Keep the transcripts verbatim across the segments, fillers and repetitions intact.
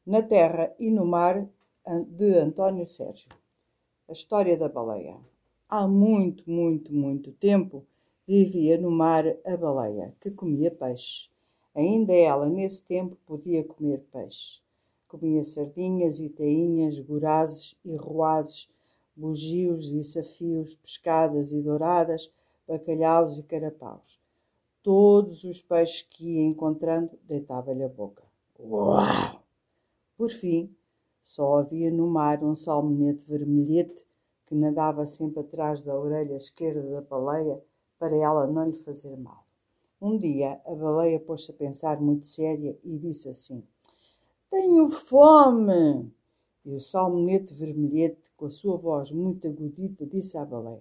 Na terra e no mar, de António Sérgio. A história da baleia. Há muito, muito, muito tempo vivia no mar a baleia, que comia peixe. Ainda ela, nesse tempo, podia comer peixe. Comia sardinhas e tainhas, gorazes e roazes, bugios e safios, pescadas e douradas, bacalhaus e carapaus. Todos os peixes que ia encontrando deitava-lhe a boca. Uau! Por fim, só havia no mar um salmonete vermelhete que nadava sempre atrás da orelha esquerda da baleia para ela não lhe fazer mal. Um dia, a baleia pôs-se a pensar muito séria e disse assim: "Tenho fome!" E o salmonete vermelhete, com a sua voz muito agudita, disse à baleia: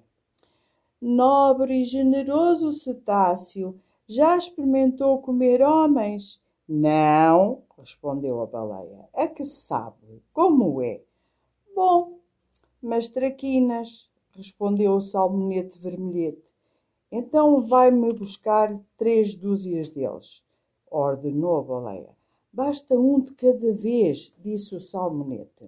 "Nobre e generoso cetáceo, já experimentou comer homens?" "Não", respondeu a baleia. "É que sabe como é?" "Bom, mas traquinas", respondeu o salmonete vermelhete. "Então vai-me buscar três dúzias deles", ordenou a baleia. "Basta um de cada vez", disse o salmonete.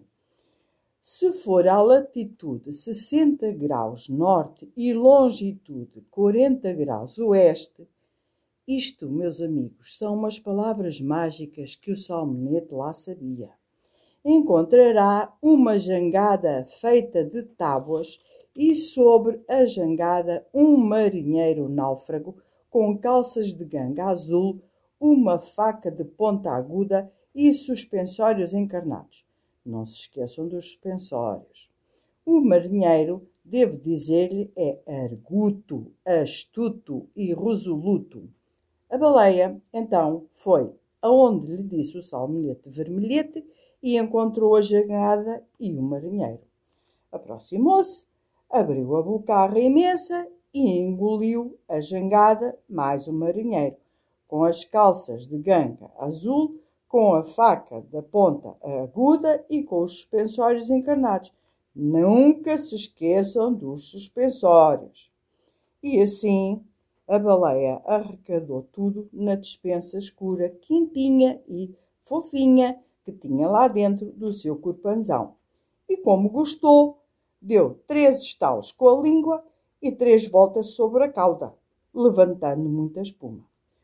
"Se for à latitude sessenta graus norte e longitude quarenta graus oeste", isto, meus amigos, são umas palavras mágicas que o salmonete lá sabia, "encontrará uma jangada feita de tábuas e sobre a jangada um marinheiro náufrago com calças de ganga azul, uma faca de ponta aguda e suspensórios encarnados." Não se esqueçam dos suspensórios. O marinheiro, devo dizer-lhe, é arguto, astuto e resoluto. A baleia, então, foi aonde lhe disse o salmonete vermelhete e encontrou a jangada e o marinheiro. Aproximou-se, abriu a bocarra imensa e engoliu a jangada mais o marinheiro, com as calças de ganga azul, com a faca da ponta aguda e com os suspensórios encarnados. Nunca se esqueçam dos suspensórios. E assim, a baleia arrecadou tudo na despensa escura, quentinha e fofinha que tinha lá dentro do seu corpanzão. E como gostou, deu três estalos com a língua e três voltas sobre a cauda, levantando muita espuma.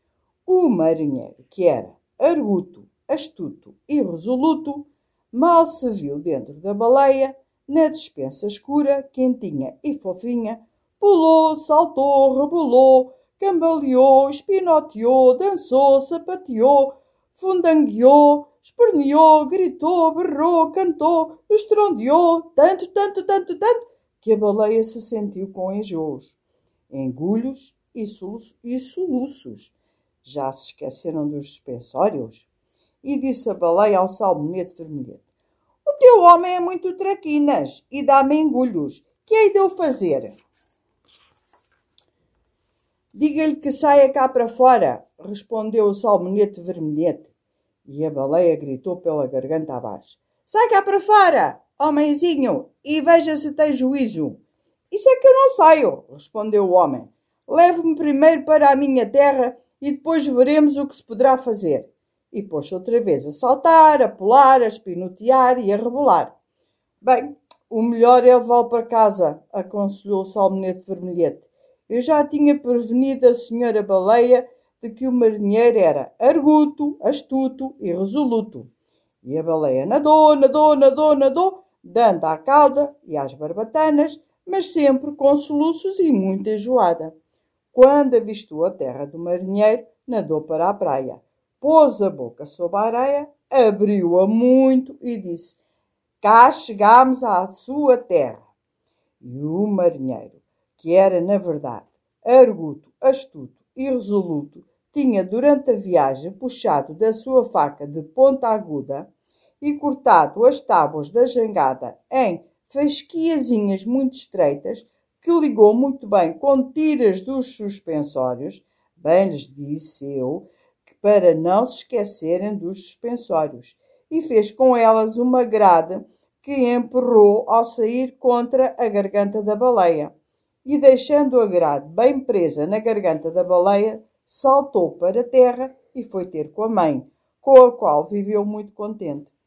O marinheiro, que era arguto, astuto e resoluto, mal se viu dentro da baleia, na despensa escura, quentinha e fofinha, pulou, saltou, rebolou, cambaleou, espinoteou, dançou, sapateou, fundangueou, esperneou, gritou, berrou, cantou, estrondeou, tanto, tanto, tanto, tanto, que a baleia se sentiu com enjoos, engulhos e soluços. Já se esqueceram dos suspensórios? E disse a baleia ao salmonete vermelhete: "O teu homem é muito traquinas e dá-me engulhos. Que hei de eu fazer?" "Diga-lhe que saia cá para fora", respondeu o salmonete vermelhete. E a baleia gritou pela garganta abaixo: "Sai cá para fora, homenzinho, e veja se tem juízo." "Isso é que eu não saio", respondeu o homem. "Leve-me primeiro para a minha terra e depois veremos o que se poderá fazer." E pôs-se outra vez a saltar, a pular, a espinotear e a rebolar. "Bem, o melhor é levá-lo para casa", aconselhou o salmonete vermelhete. "Eu já tinha prevenido a senhora baleia de que o marinheiro era arguto, astuto e resoluto." E a baleia nadou, nadou, nadou, nadou, dando à cauda e às barbatanas, mas sempre com soluços e muito enjoada. Quando avistou a terra do marinheiro, nadou para a praia, pôs a boca sob a areia, abriu-a muito e disse: "Cá chegámos à sua terra." E o marinheiro, que era, na verdade, arguto, astuto e resoluto, tinha durante a viagem puxado da sua faca de ponta aguda e cortado as tábuas da jangada em fasquiazinhas muito estreitas, que ligou muito bem com tiras dos suspensórios. Bem lhes disse eu que para não se esquecerem dos suspensórios, e fez com elas uma grade que emperrou ao sair contra a garganta da baleia. E deixando a grade bem presa na garganta da baleia, saltou para a terra e foi ter com a mãe, com a qual viveu muito contente.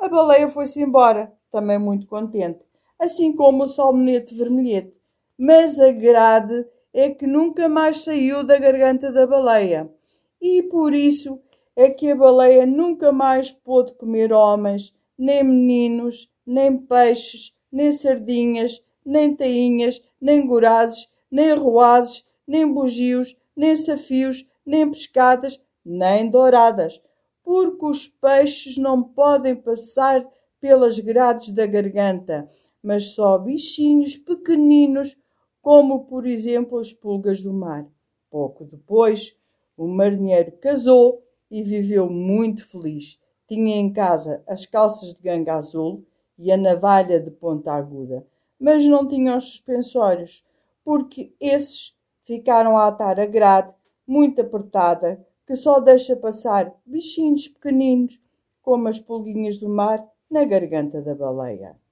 A baleia foi-se embora, também muito contente, assim como o salmonete vermelhete. Mas a grade é que nunca mais saiu da garganta da baleia. E por isso é que a baleia nunca mais pôde comer homens, nem meninos, nem peixes, nem sardinhas, nem tainhas, nem gorazes, nem roazes, nem bugios, nem safios, nem pescadas, nem douradas, porque os peixes não podem passar pelas grades da garganta, mas só bichinhos pequeninos, como por exemplo as pulgas do mar. Pouco depois, o marinheiro casou e viveu muito feliz. Tinha em casa as calças de ganga azul e a navalha de ponta aguda, mas não tinha os suspensórios, porque esses ficaram a atar a grade muito apertada, que só deixa passar bichinhos pequeninos, como as pulguinhas do mar, na garganta da baleia.